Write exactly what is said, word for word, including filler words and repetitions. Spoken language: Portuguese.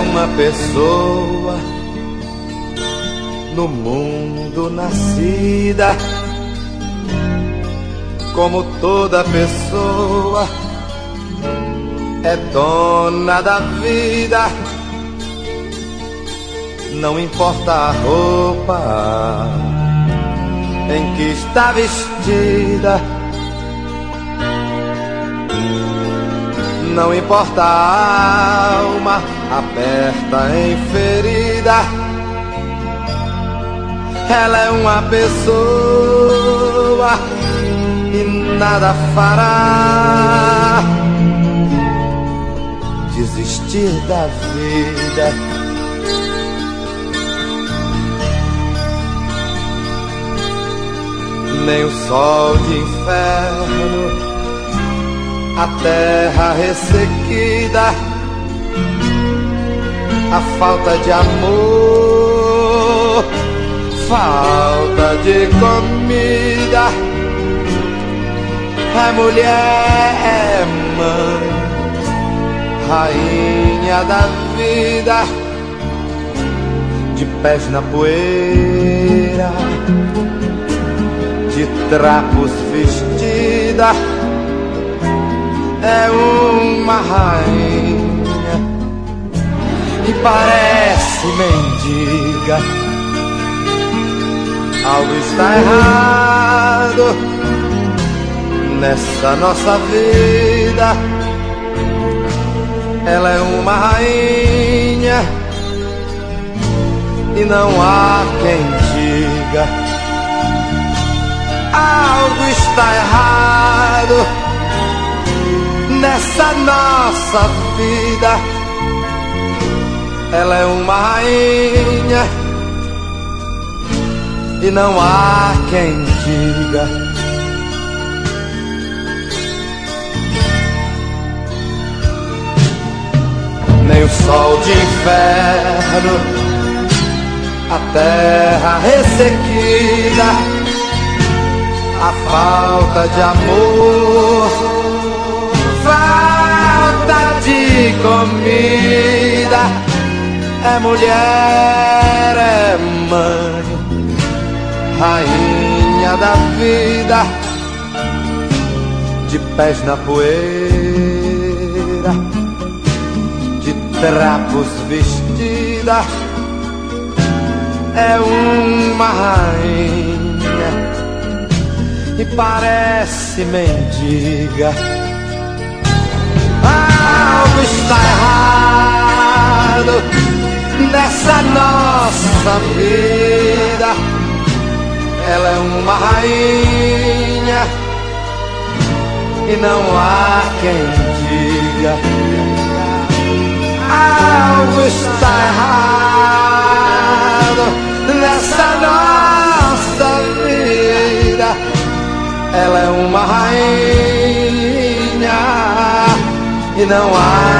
uma pessoa no mundo nascida, como toda pessoa é dona da vida. Não importa a roupa em que está vestida, não importa a alma aberta em ferida, ela é uma pessoa e nada fará desistir da vida. Nem o sol de inferno, a terra ressequida, a falta de amor, falta de comida, é mulher, é mãe, rainha da vida, de pés na poeira, de trapos vestida, é uma rainha e parece mendiga. Algo está errado nessa nossa vida. Ela é uma rainha e não há quem diga. Algo está errado nessa nossa vida. Ela é uma rainha e não há quem diga. Nem o sol de inferno, a terra ressequida, a falta de amor, falta de comida, é mulher, é mãe, rainha da vida, de pés na poeira, de trapos vestida, é uma rainha e parece mendiga. Algo está errado nessa nossa vida. Ela é uma rainha e não há quem diga. Algo está errado nessa nossa vida. Ela é uma rainha e não há